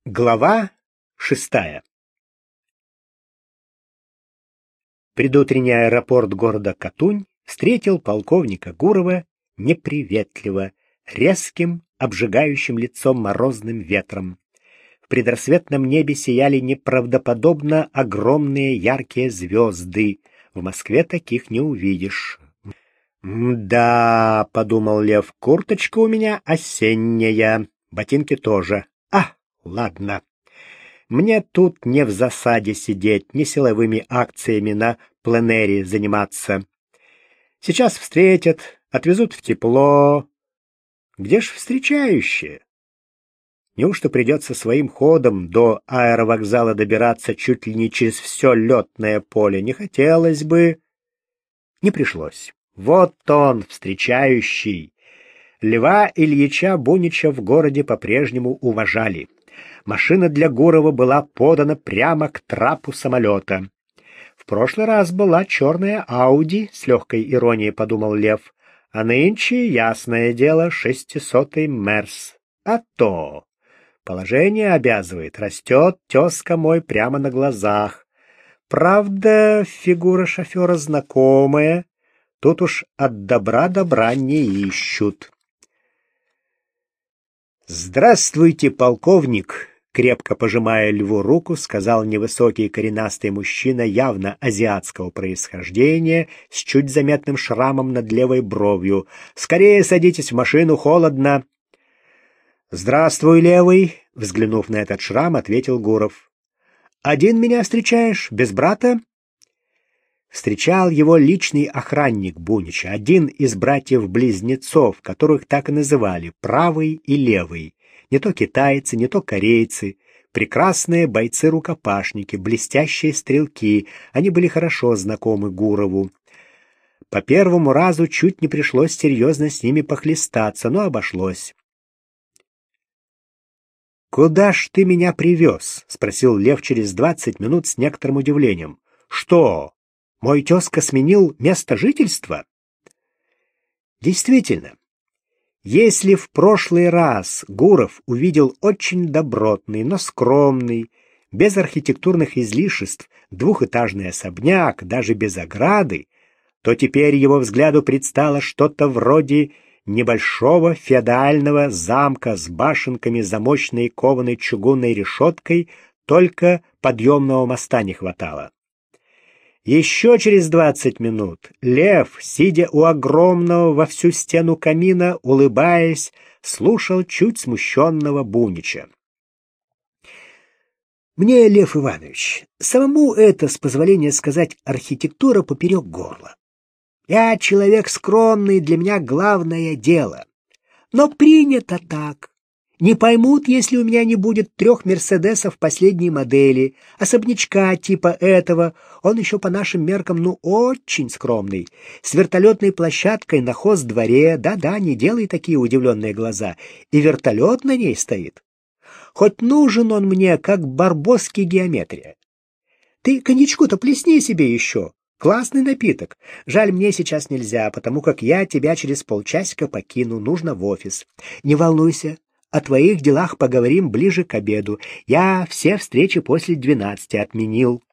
Глава 6. Предутренний аэропорт города Катунь встретил полковника Гурова неприветливо, резким, обжигающим лицом морозным ветром. В предрассветном небе сияли неправдоподобно огромные яркие звезды. В Москве таких не увидишь. «Да», — подумал Лев, — «курточка у меня осенняя, ботинки тоже. Ладно. Мне тут не в засаде сидеть, не силовыми акциями на пленэре заниматься. Сейчас встретят, отвезут в тепло. Где ж встречающие? Неужто придется своим ходом до аэровокзала добираться чуть ли не через все летное поле? Не хотелось бы. Не пришлось. Вот он, встречающий. Льва Ильича Бунича в городе по-прежнему уважали. Машина для Гурова была подана прямо к трапу самолета. В прошлый раз была черная Ауди, с легкой иронией подумал Лев, а нынче, ясное дело, 600-й Мерс. А то положение обязывает, растет тезка мой прямо на глазах. Правда, фигура шофера знакомая, тут уж от добра не ищут. «Здравствуйте, полковник!» Крепко пожимая Льву руку, сказал невысокий коренастый мужчина явно азиатского происхождения с чуть заметным шрамом над левой бровью. «Скорее садитесь в машину, холодно!» «Здравствуй, левый!» — взглянув на этот шрам, ответил Гуров. «Один меня встречаешь, без брата?» Встречал его личный охранник Бунича, один из братьев-близнецов, которых так и называли, правый и левый. Не то китайцы, не то корейцы. Прекрасные бойцы-рукопашники, блестящие стрелки. Они были хорошо знакомы Гурову. По первому разу чуть не пришлось серьезно с ними похлестаться, но обошлось. «Куда ж ты меня привез?» — спросил Лев через 20 минут с некоторым удивлением. «Что, мой тезка сменил место жительства?» Действительно. Если в прошлый раз Гуров увидел очень добротный, но скромный, без архитектурных излишеств, двухэтажный особняк, даже без ограды, то теперь его взгляду предстало что-то вроде небольшого феодального замка с башенками, замочной кованой чугунной решеткой, только подъемного моста не хватало. Еще через 20 минут Лев, сидя у огромного во всю стену камина, улыбаясь, слушал чуть смущенного Бунича. «Мне, Лев Иванович, самому это, с позволения сказать, архитектура поперек горла. Я человек скромный, для меня главное дело. Но принято так. Не поймут, если у меня не будет 3 «Мерседесов» последней модели, особнячка типа этого, он еще по нашим меркам, очень скромный, с вертолетной площадкой на хоздворе, да-да, не делай такие удивленные глаза, и вертолет на ней стоит. Хоть нужен он мне, как барбосский геометрия. Ты коньячку-то плесни себе еще, классный напиток. Жаль, мне сейчас нельзя, потому как я тебя через полчасика покину, нужно в офис. Не волнуйся. О твоих делах поговорим ближе к обеду. Я все встречи после 12 отменил.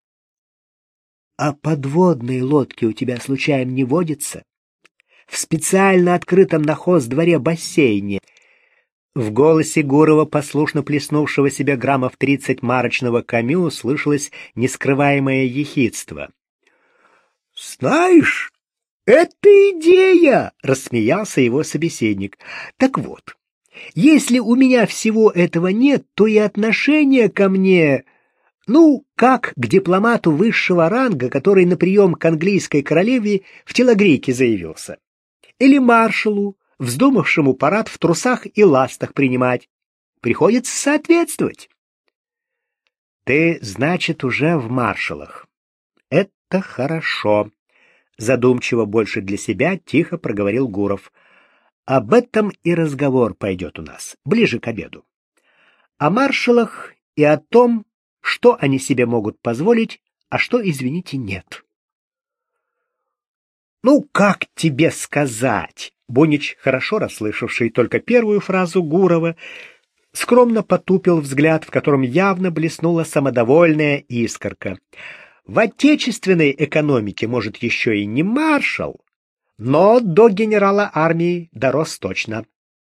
А подводные лодки у тебя случайно не водятся? В специально открытом на хоздворе бассейне. В голосе Гурова, послушно плеснувшего себе граммов 30 марочного камю, слышалось нескрываемое ехидство. «Знаешь, это идея!» — рассмеялся его собеседник. «Так вот. Если у меня всего этого нет, то и отношение ко мне, как к дипломату высшего ранга, который на прием к английской королеве в телогрейке заявился. Или маршалу, вздумавшему парад в трусах и ластах принимать. Приходится соответствовать. Ты, значит, уже в маршалах. Это хорошо. Задумчиво больше для себя тихо проговорил Гуров. Об этом и разговор пойдет у нас, ближе к обеду. О маршалах и о том, что они себе могут позволить, а что, извините, нет. Как тебе сказать? Бунич, хорошо расслышавший только первую фразу Гурова, скромно потупил взгляд, в котором явно блеснула самодовольная искорка. В отечественной экономике, может, еще и не маршал, но до генерала армии дорос точно.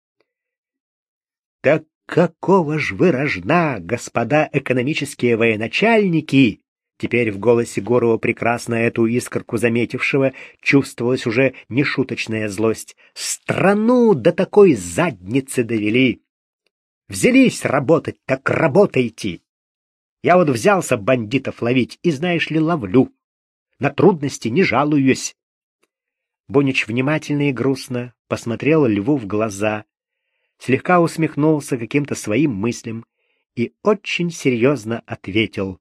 Так какого ж вы рожна, господа экономические военачальники? Теперь в голосе Гурова, прекрасно эту искорку заметившего, чувствовалась уже нешуточная злость. Страну до такой задницы довели. Взялись работать, так работайте. Я вот взялся бандитов ловить, и, знаешь ли, ловлю. На трудности не жалуюсь. Бунич внимательно и грустно посмотрел Льву в глаза, слегка усмехнулся каким-то своим мыслям и очень серьезно ответил.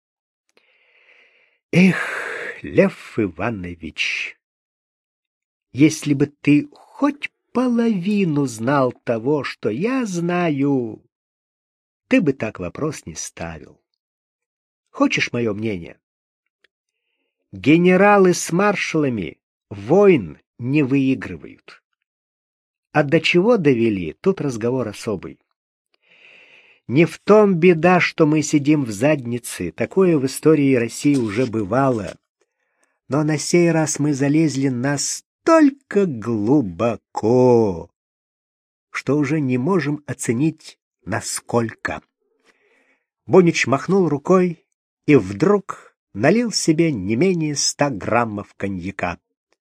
Эх, Лев Иванович, если бы ты хоть половину знал того, что я знаю, ты бы так вопрос не ставил. Хочешь мое мнение? Генералы с маршалами войн не выигрывают. А до чего довели, тут разговор особый. Не в том беда, что мы сидим в заднице, такое в истории России уже бывало. Но на сей раз мы залезли настолько глубоко, что уже не можем оценить, насколько. Бунич махнул рукой и вдруг налил себе не менее 100 граммов коньяка.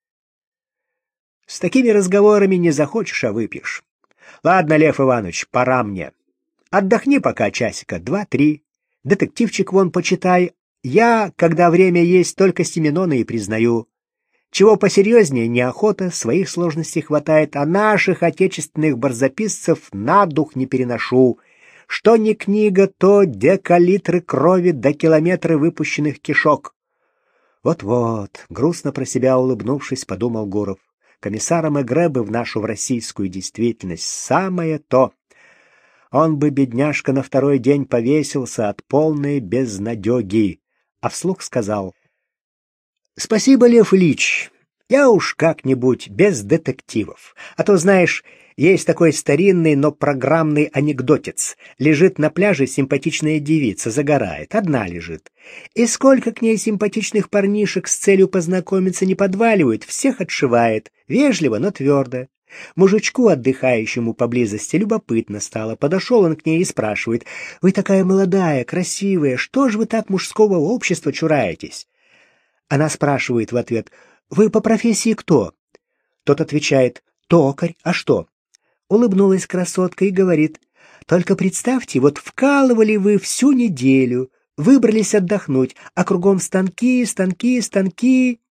С такими разговорами не захочешь, а выпьешь. Ладно, Лев Иванович, пора мне. Отдохни пока часика 2-3. Детективчик вон почитай. Я, когда время есть, только Сименона и признаю. Чего посерьезнее неохота, своих сложностей хватает, а наших отечественных барзаписцев на дух не переношу. Что ни книга, то декалитры крови до километры выпущенных кишок. Вот-вот, грустно про себя улыбнувшись, подумал Гуров. Комиссаром Эгребы в нашу в российскую действительность самое то. Он бы, бедняжка, на второй день повесился от полной безнадеги, а вслух сказал: «Спасибо, Лев Ильич, я уж как-нибудь без детективов. А то, знаешь, есть такой старинный, но программный анекдотец. Лежит на пляже симпатичная девица, загорает, одна лежит. И сколько к ней симпатичных парнишек с целью познакомиться не подваливают, всех отшивает, вежливо, но твердо. Мужичку, отдыхающему поблизости, любопытно стало. Подошел он к ней и спрашивает: «Вы такая молодая, красивая, что же вы так мужского общества чураетесь?» Она спрашивает в ответ: «Вы по профессии кто?» Тот отвечает: «Токарь, а что?» Улыбнулась красотка и говорит: «Только представьте, вот вкалывали вы всю неделю, выбрались отдохнуть, а кругом станки, станки, станки».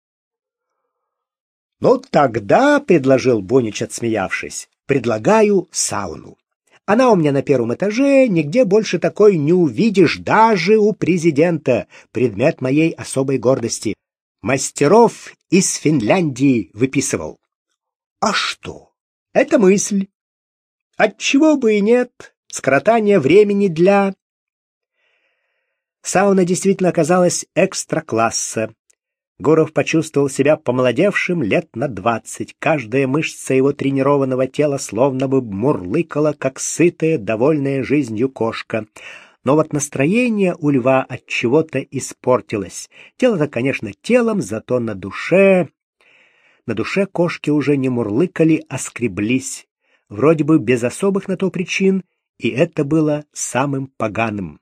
«Ну тогда, — предложил Бунич, отсмеявшись, — предлагаю сауну. Она у меня на первом этаже, нигде больше такой не увидишь, даже у президента, предмет моей особой гордости. Мастеров из Финляндии выписывал». «А что? Это мысль. Отчего бы и нет, скоротание времени для...» Сауна действительно оказалась экстра-класса. Гуров почувствовал себя помолодевшим лет на 20. Каждая мышца его тренированного тела словно бы мурлыкала, как сытая, довольная жизнью кошка. Но вот настроение у Льва от чего-то испортилось. Тело-то, конечно, телом, зато на душе... На душе кошки уже не мурлыкали, а скреблись. Вроде бы без особых на то причин, и это было самым поганым.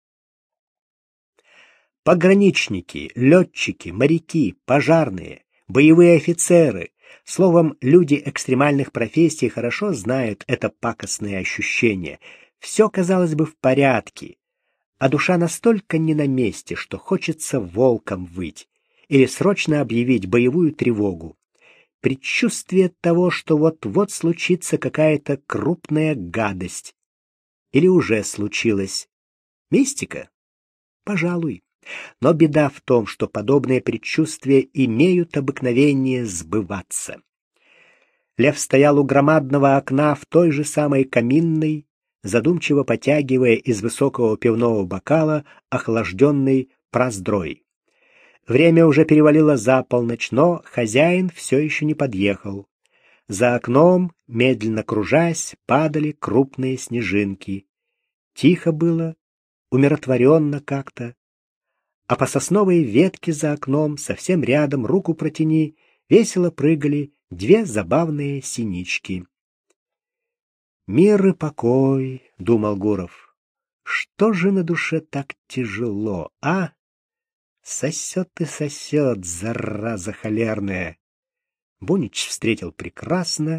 Пограничники, летчики, моряки, пожарные, боевые офицеры, словом, люди экстремальных профессий хорошо знают это пакостное ощущение. Все, казалось бы, в порядке, а душа настолько не на месте, что хочется волком выть или срочно объявить боевую тревогу. Предчувствие того, что вот-вот случится какая-то крупная гадость. Или уже случилось. Мистика? Пожалуй. Но беда в том, что подобные предчувствия имеют обыкновение сбываться. Лев стоял у громадного окна в той же самой каминной, задумчиво потягивая из высокого пивного бокала охлажденный проздрой. Время уже перевалило за полночь, но хозяин все еще не подъехал. За окном, медленно кружась, падали крупные снежинки. Тихо было, умиротворенно как-то. А по сосновой ветке за окном, совсем рядом, руку протяни, весело прыгали две забавные синички. «Мир и покой», — думал Гуров. «Что же на душе так тяжело, а? Сосет и сосет, зараза холерная». Бунич встретил прекрасно.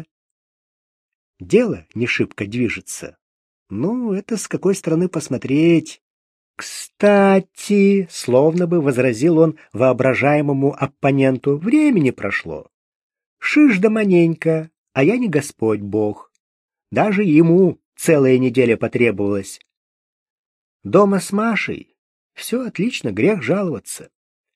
Дело не шибко движется. Ну, это с какой стороны посмотреть. «Кстати», — словно бы возразил он воображаемому оппоненту, — «времени прошло. Шиш да маненько, а я не Господь Бог. Даже ему целая неделя потребовалась. Дома с Машей все отлично, грех жаловаться.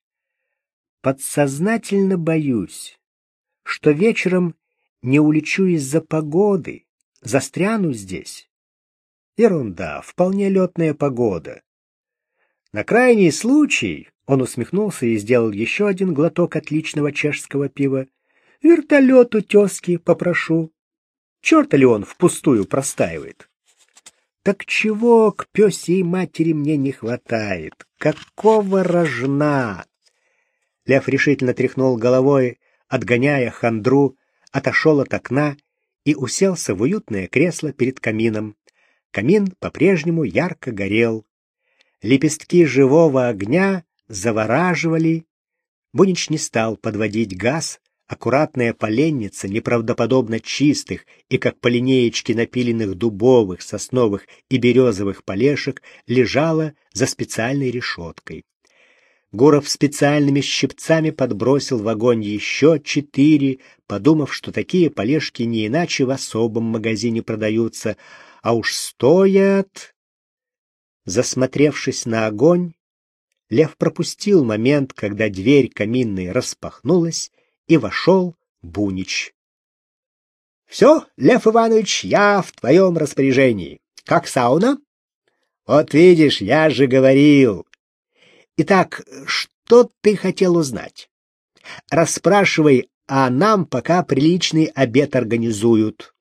Подсознательно боюсь, что вечером не улечу из-за погоды, застряну здесь. Ерунда, вполне летная погода. На крайний случай, он усмехнулся и сделал еще один глоток отличного чешского пива, вертолет у тезки попрошу. Черта ли он впустую простаивает? Так чего к пёсей матери мне не хватает? Какого рожна? Лев решительно тряхнул головой, отгоняя хандру, отошел от окна и уселся в уютное кресло перед камином. Камин по-прежнему ярко горел. Лепестки живого огня завораживали. Бунич не стал подводить газ. Аккуратная поленница, неправдоподобно чистых и как по линеечке напиленных дубовых, сосновых и березовых полешек, лежала за специальной решеткой. Гуров специальными щипцами подбросил в огонь еще 4, подумав, что такие полешки не иначе в особом магазине продаются, а уж стоят. Засмотревшись на огонь, Лев пропустил момент, когда дверь каминной распахнулась, и вошел Бунич. — Все, Лев Иванович, я в твоем распоряжении. Как сауна? — Вот видишь, я же говорил. Итак, что ты хотел узнать? Расспрашивай, а нам пока приличный обед организуют.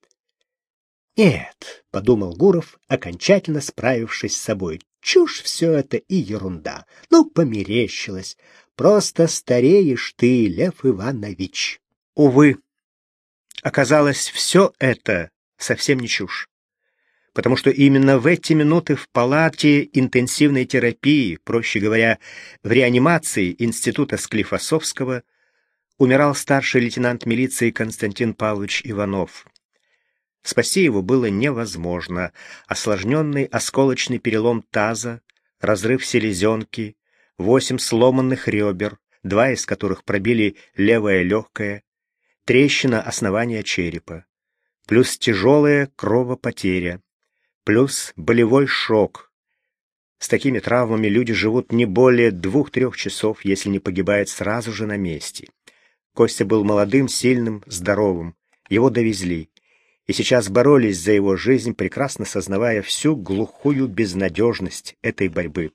— Нет, — подумал Гуров, окончательно справившись с собой, — чушь все это и ерунда. Ну, померещилось. Просто стареешь ты, Лев Иванович. Увы, оказалось, все это совсем не чушь. Потому что именно в эти минуты в палате интенсивной терапии, проще говоря, в реанимации института Склифосовского, умирал старший лейтенант милиции Константин Павлович Иванов. Спасти его было невозможно. Осложненный осколочный перелом таза, разрыв селезенки, 8 сломанных ребер, 2 из которых пробили левое легкое, трещина основания черепа, плюс тяжелая кровопотеря, плюс болевой шок. С такими травмами люди живут не более 2-3 часов, если не погибают сразу же на месте. Костя был молодым, сильным, здоровым. Его довезли. И сейчас боролись за его жизнь, прекрасно сознавая всю глухую безнадежность этой борьбы.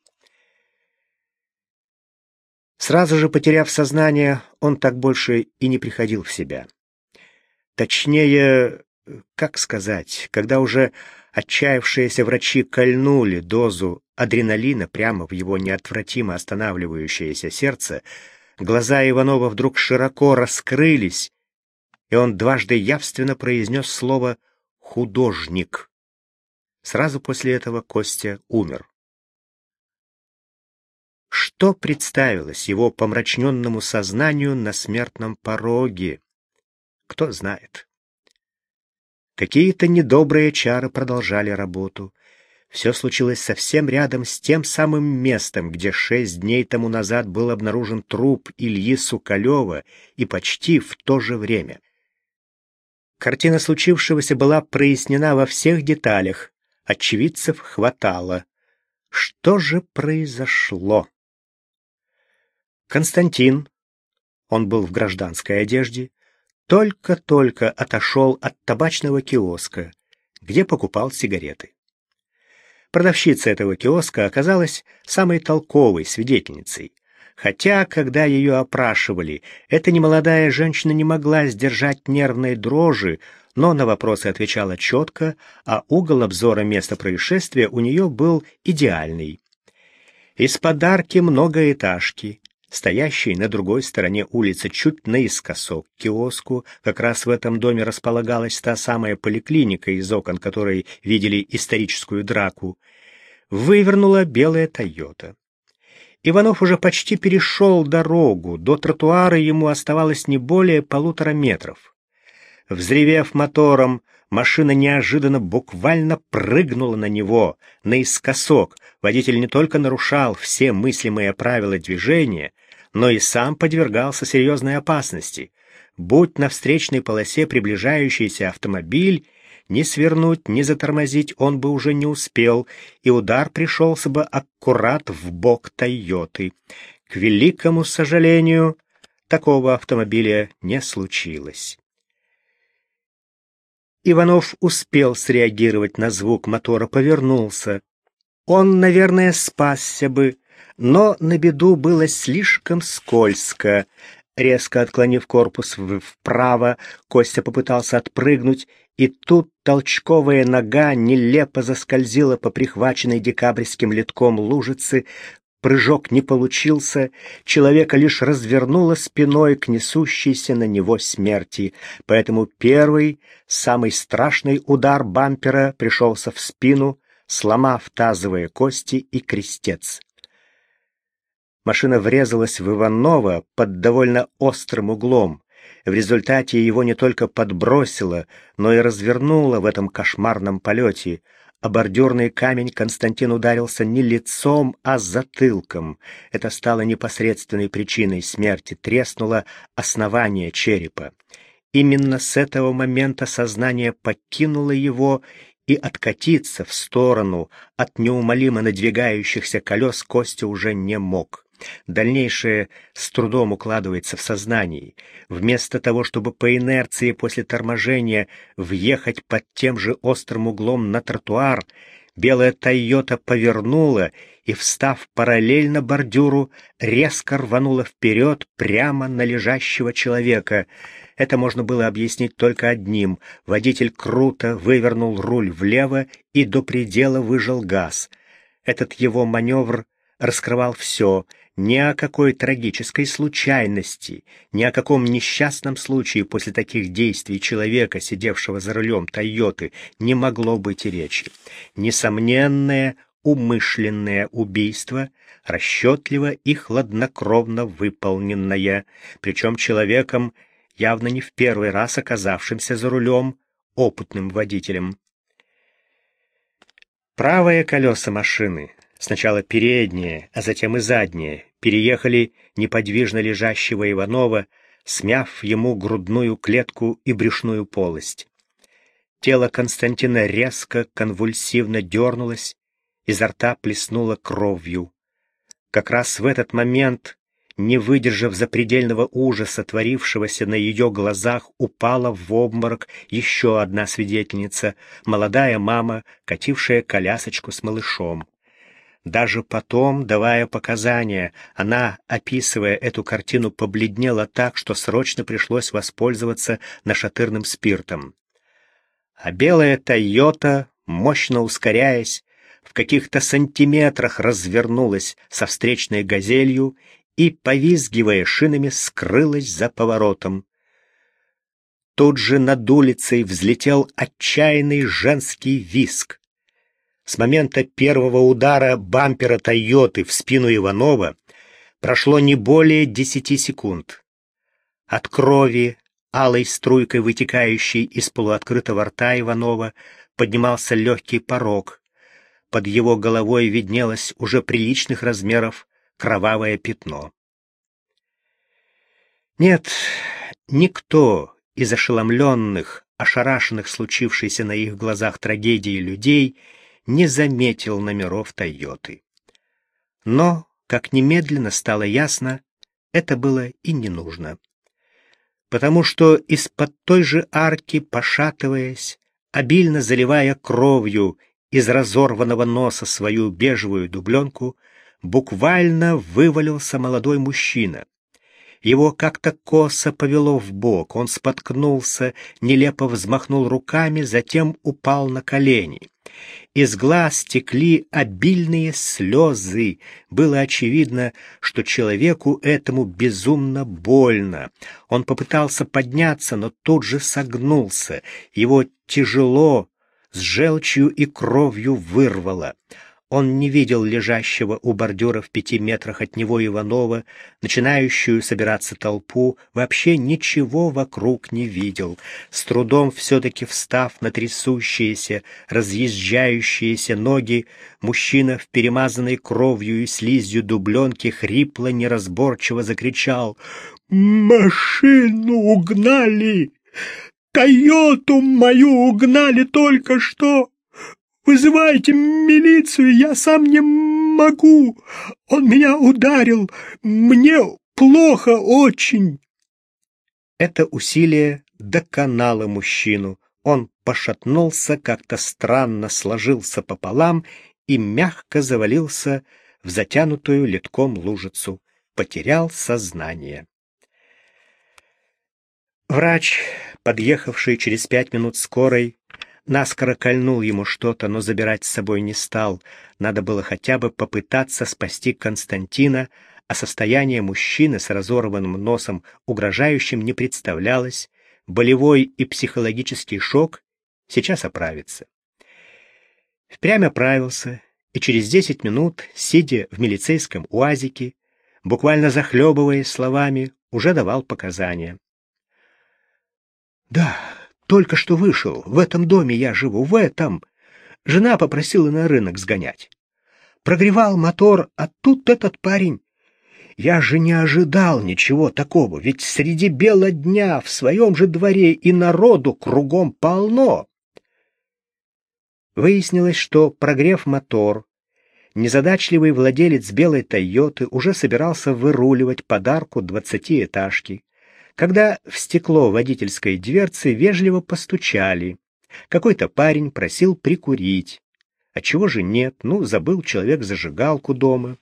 Сразу же потеряв сознание, он так больше и не приходил в себя. Точнее, как сказать, когда уже отчаявшиеся врачи кольнули дозу адреналина прямо в его неотвратимо останавливающееся сердце, глаза Иванова вдруг широко раскрылись, и он дважды явственно произнес слово «художник». Сразу после этого Костя умер. Что представилось его помрачненному сознанию на смертном пороге? Кто знает. Какие-то недобрые чары продолжали работу. Все случилось совсем рядом с тем самым местом, где 6 дней тому назад был обнаружен труп Ильи Сукалева, и почти в то же время. Картина случившегося была прояснена во всех деталях. Очевидцев хватало. Что же произошло? Константин, он был в гражданской одежде, только-только отошел от табачного киоска, где покупал сигареты. Продавщица этого киоска оказалась самой толковой свидетельницей. Хотя, когда ее опрашивали, эта немолодая женщина не могла сдержать нервной дрожи, но на вопросы отвечала четко, а угол обзора места происшествия у нее был идеальный. Из подарки многоэтажки, стоящей на другой стороне улицы, чуть наискосок к киоску, как раз в этом доме располагалась та самая поликлиника, из окон которой видели историческую драку, вывернула белая «Тойота». Иванов уже почти перешел дорогу, до тротуара ему оставалось не более 1,5 метров. Взревев мотором, машина неожиданно буквально прыгнула на него, наискосок. Водитель не только нарушал все мыслимые правила движения, но и сам подвергался серьезной опасности. Будь на встречной полосе приближающийся автомобиль, ни свернуть, ни затормозить он бы уже не успел, и удар пришелся бы аккурат в бок «Тойоты». К великому сожалению, такого автомобиля не случилось. Иванов успел среагировать на звук мотора, повернулся. Он, наверное, спасся бы, но на беду было слишком скользко. Резко отклонив корпус вправо, Костя попытался отпрыгнуть, и тут толчковая нога нелепо заскользила по прихваченной декабрьским ледком лужице. Прыжок не получился, человека лишь развернуло спиной к несущейся на него смерти, поэтому первый, самый страшный удар бампера пришелся в спину, сломав тазовые кости и крестец. Машина врезалась в Иванова под довольно острым углом. В результате его не только подбросило, но и развернуло в этом кошмарном полете. О бордюрный камень Константин ударился не лицом, а затылком. Это стало непосредственной причиной смерти, треснуло основание черепа. Именно с этого момента сознание покинуло его, и откатиться в сторону от неумолимо надвигающихся колес Костя уже не мог. Дальнейшее с трудом укладывается в сознании. Вместо того, чтобы по инерции после торможения въехать под тем же острым углом на тротуар, белая «Тойота» повернула и, встав параллельно бордюру, резко рванула вперед прямо на лежащего человека. Это можно было объяснить только одним. Водитель круто вывернул руль влево и до предела выжал газ. Этот его маневр раскрывал все. Ни о какой трагической случайности, ни о каком несчастном случае после таких действий человека, сидевшего за рулем «Тойоты», не могло быть и речи. Несомненное, умышленное убийство, расчетливо и хладнокровно выполненное, причем человеком, явно не в первый раз оказавшимся за рулем, опытным водителем. Правое колесо машины, сначала переднее, а затем и заднее, переехали неподвижно лежащего Иванова, смяв ему грудную клетку и брюшную полость. Тело Константина резко, конвульсивно дернулось, изо рта плеснуло кровью. Как раз в этот момент, не выдержав запредельного ужаса, творившегося на ее глазах, упала в обморок еще одна свидетельница, молодая мама, катившая колясочку с малышом. Даже потом, давая показания, она, описывая эту картину, побледнела так, что срочно пришлось воспользоваться нашатырным спиртом. А белая «Тойота», мощно ускоряясь, в каких-то сантиметрах развернулась со встречной «Газелью» и, повизгивая шинами, скрылась за поворотом. Тут же над улицей взлетел отчаянный женский визг. С момента первого удара бампера «Тойоты» в спину Иванова прошло не более 10 секунд. От крови, алой струйкой вытекающей из полуоткрытого рта Иванова, поднимался легкий порог. Под его головой виднелось уже приличных размеров кровавое пятно. Нет, никто из ошеломленных, ошарашенных случившейся на их глазах трагедии людей не заметил номеров «Тойоты». Но, как немедленно стало ясно, это было и не нужно. Потому что из-под той же арки, пошатываясь, обильно заливая кровью из разорванного носа свою бежевую дубленку, буквально вывалился молодой мужчина. Его как-то косо повело вбок, он споткнулся, нелепо взмахнул руками, затем упал на колени. Из глаз текли обильные слезы. Было очевидно, что человеку этому безумно больно. Он попытался подняться, но тут же согнулся. Его тяжело, с желчью и кровью вырвало. Он не видел лежащего у бордюра в 5 метрах от него Иванова, начинающую собираться толпу, вообще ничего вокруг не видел. С трудом все-таки встав на трясущиеся, разъезжающиеся ноги, мужчина в перемазанной кровью и слизью дубленке хрипло неразборчиво закричал: «Машину угнали! Тойоту мою угнали только что! Вызывайте милицию, я сам не могу. Он меня ударил. Мне плохо очень». Это усилие доконало мужчину. Он пошатнулся, как-то странно сложился пополам и мягко завалился в затянутую литком лужицу. Потерял сознание. Врач, подъехавший через 5 минут скорой, наскоро кольнул ему что-то, но забирать с собой не стал. Надо было хотя бы попытаться спасти Константина, а состояние мужчины с разорванным носом угрожающим не представлялось. Болевой и психологический шок сейчас оправится. Впрямь оправился, и через 10 минут, сидя в милицейском уазике, буквально захлебываясь словами, уже давал показания. «Да, только что вышел. В этом доме я живу, в этом. Жена попросила на рынок сгонять. Прогревал мотор, а тут этот парень. Я же не ожидал ничего такого, ведь среди бела дня в своем же дворе и народу кругом полно». Выяснилось, что, прогрев мотор, незадачливый владелец белой «Тойоты» уже собирался выруливать подарку 20-этажки, когда в стекло водительской дверцы вежливо постучали. Какой-то парень просил прикурить. Отчего же нет? Забыл человек зажигалку дома.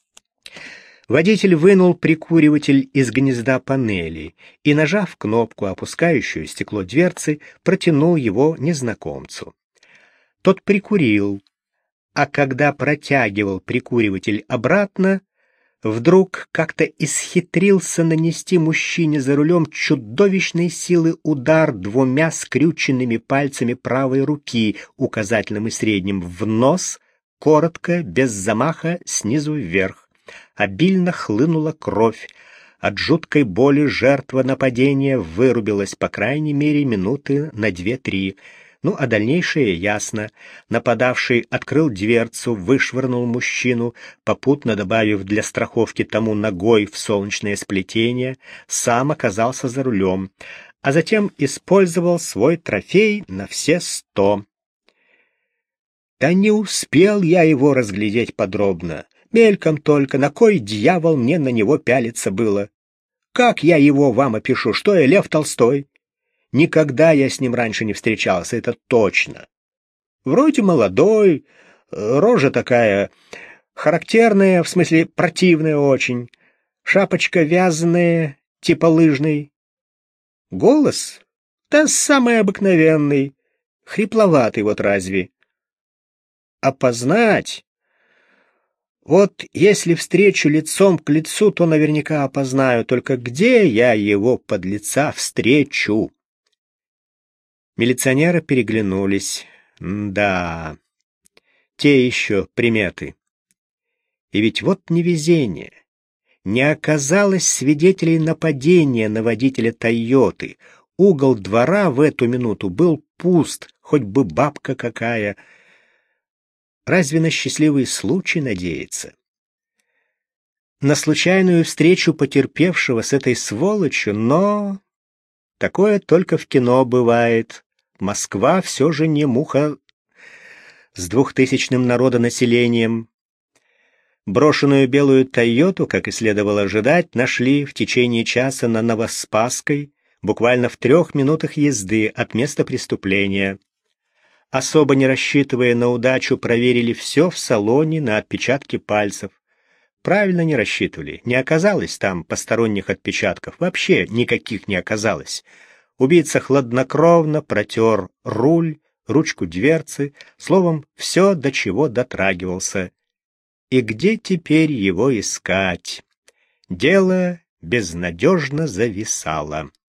Водитель вынул прикуриватель из гнезда панели и, нажав кнопку, опускающую стекло дверцы, протянул его незнакомцу. Тот прикурил, а когда протягивал прикуриватель обратно, вдруг как-то исхитрился нанести мужчине за рулем чудовищной силы удар 2 скрюченными пальцами правой руки, указательным и средним, в нос, коротко, без замаха, снизу вверх. Обильно хлынула кровь. От жуткой боли жертва нападения вырубилась по крайней мере минуты на 2-3. А дальнейшее ясно. Нападавший открыл дверцу, вышвырнул мужчину, попутно добавив для страховки тому ногой в солнечное сплетение, сам оказался за рулем, а затем использовал свой трофей на все 100. Да не успел я его разглядеть подробно. Мельком только, на кой дьявол мне на него пялиться было? Как я его вам опишу? Что я, Лев Толстой? Никогда я с ним раньше не встречался, это точно. Вроде молодой, рожа такая характерная, в смысле противная очень, шапочка вязаная, типа лыжной. Голос? Да самый обыкновенный, хрипловатый вот разве. Опознать? Вот если встречу лицом к лицу, то наверняка опознаю, только где я его подлеца встречу? Милиционеры переглянулись. Да, те еще приметы. И ведь вот невезение. Не оказалось свидетелей нападения на водителя «Тойоты». Угол двора в эту минуту был пуст, хоть бы бабка какая. Разве на счастливый случай надеяться? На случайную встречу потерпевшего с этой сволочью, но такое только в кино бывает. Москва все же не муха с 2000-м народонаселением. Брошенную белую «Тойоту», как и следовало ожидать, нашли в течение часа на Новоспасской, буквально в 3 минутах езды от места преступления. Особо не рассчитывая на удачу, проверили все в салоне на отпечатки пальцев. правильно не рассчитывали. Не оказалось там посторонних отпечатков. Вообще никаких не оказалось. Убийца хладнокровно протер руль, ручку дверцы, словом, все, до чего дотрагивался. И где теперь его искать? Дело безнадежно зависало.